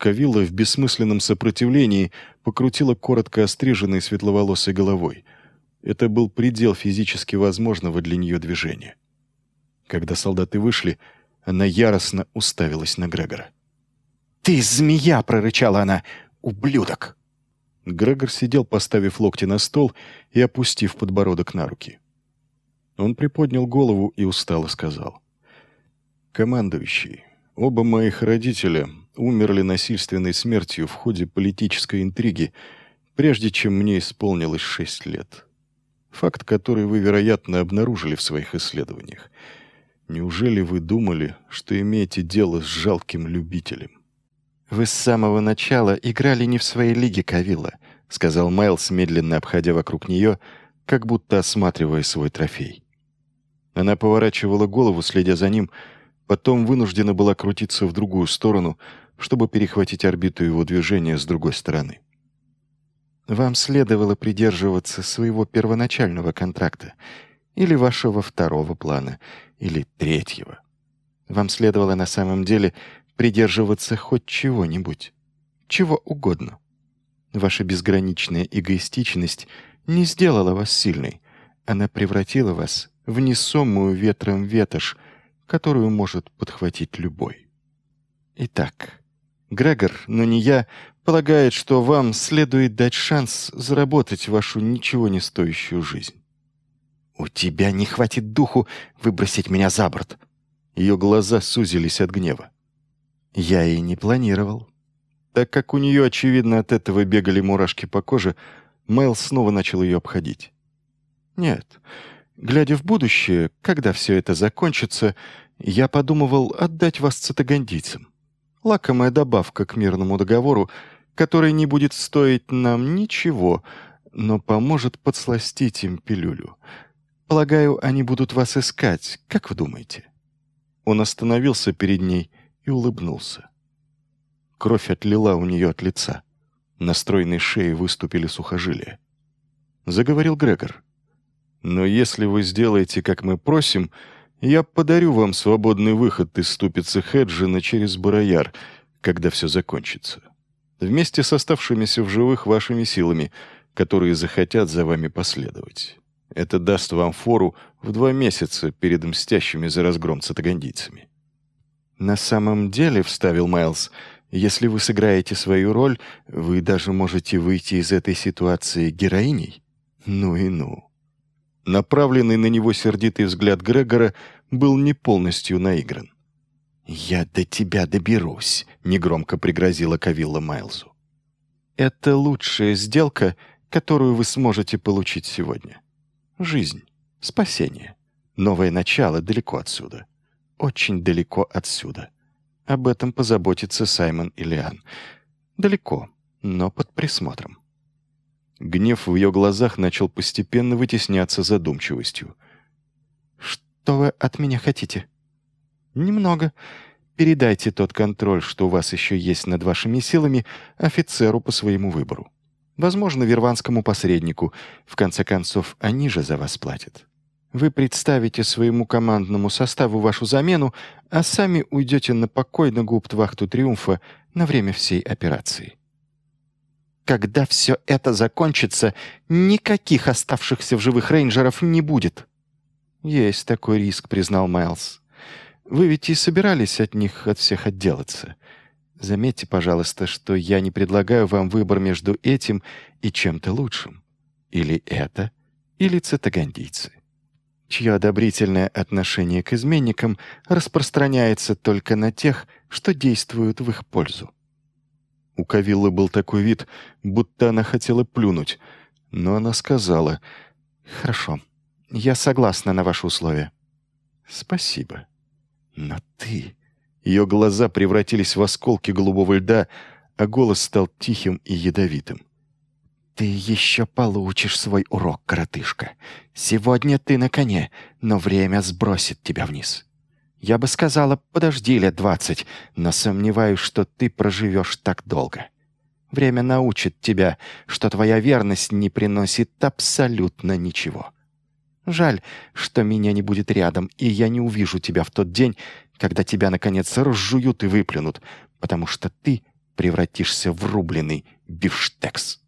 Кавилла в бессмысленном сопротивлении покрутила коротко остриженной светловолосой головой. Это был предел физически возможного для нее движения. Когда солдаты вышли, она яростно уставилась на Грегора. «Ты змея!» — прорычала она. «Ублюдок!» Грегор сидел, поставив локти на стол и опустив подбородок на руки. Он приподнял голову и устало сказал: «Командующий, оба моих родителя умерли насильственной смертью в ходе политической интриги, прежде чем мне исполнилось 6 лет. Факт, который вы, вероятно, обнаружили в своих исследованиях. Неужели вы думали, что имеете дело с жалким любителем?» «Вы с самого начала играли не в своей лиге, Кавилла», — сказал Майлз, медленно обходя вокруг нее, как будто осматривая свой трофей. Она поворачивала голову, следя за ним, потом вынуждена была крутиться в другую сторону, чтобы перехватить орбиту его движения с другой стороны. «Вам следовало придерживаться своего первоначального контракта, или вашего второго плана, или третьего. Вам следовало на самом деле придерживаться хоть чего-нибудь, чего угодно. Ваша безграничная эгоистичность не сделала вас сильной, она превратила вас в несомую ветром ветошь, которую может подхватить любой. Итак, Грегор, но не я, полагает, что вам следует дать шанс заработать вашу ничего не стоящую жизнь. «У тебя не хватит духу выбросить меня за борт!» Ее глаза сузились от гнева. «Я и не планировал». Так как у нее, очевидно, от этого бегали мурашки по коже, Майлз снова начал ее обходить. «Нет, глядя в будущее, когда все это закончится, я подумывал отдать вас цитагандийцам. Лакомая добавка к мирному договору, который не будет стоить нам ничего, но поможет подсластить им пилюлю. Полагаю, они будут вас искать, как вы думаете?» Он остановился перед ней и улыбнулся. Кровь отлила у нее от лица. На стройной шее выступили сухожилия. Заговорил Грегор. «Но если вы сделаете, как мы просим, я подарю вам свободный выход из ступицы Хеджина через Барояр, когда все закончится. Вместе с оставшимися в живых вашими силами, которые захотят за вами последовать. Это даст вам фору в 2 месяца перед мстящими за разгром цитагандийцами». «На самом деле, — вставил Майлз, — если вы сыграете свою роль, вы даже можете выйти из этой ситуации героиней? Ну и ну». Направленный на него сердитый взгляд Грегора был не полностью наигран. «Я до тебя доберусь», — негромко пригрозила Кавилла Майлзу. «Это лучшая сделка, которую вы сможете получить сегодня. Жизнь, спасение, новое начало далеко отсюда. Очень далеко отсюда. Об этом позаботится Саймон и Лиан. Далеко, но под присмотром». Гнев в ее глазах начал постепенно вытесняться задумчивостью. «Что вы от меня хотите?» «Немного. Передайте тот контроль, что у вас еще есть над вашими силами, офицеру по своему выбору. Возможно, вирванскому посреднику. В конце концов, они же за вас платят. Вы представите своему командному составу вашу замену, а сами уйдете на покой на гауптвахту Триумфа на время всей операции. Когда все это закончится, никаких оставшихся в живых рейнджеров не будет». «Есть такой риск», — признал Майлз. «Вы ведь и собирались от них от всех отделаться. Заметьте, пожалуйста, что я не предлагаю вам выбор между этим и чем-то лучшим. Или это, или цитагандийцы, чье одобрительное отношение к изменникам распространяется только на тех, что действуют в их пользу». У Кавиллы был такой вид, будто она хотела плюнуть, но она сказала: «Хорошо, я согласна на ваши условия». «Спасибо. Но ты...» Ее глаза превратились в осколки голубого льда, а голос стал тихим и ядовитым. «Ты еще получишь свой урок, коротышка. Сегодня ты на коне, но время сбросит тебя вниз. Я бы сказала, подожди лет 20, но сомневаюсь, что ты проживешь так долго. Время научит тебя, что твоя верность не приносит абсолютно ничего. Жаль, что меня не будет рядом, и я не увижу тебя в тот день, когда тебя, наконец, разжуют и выплюнут, потому что ты превратишься в рубленый бифштекс.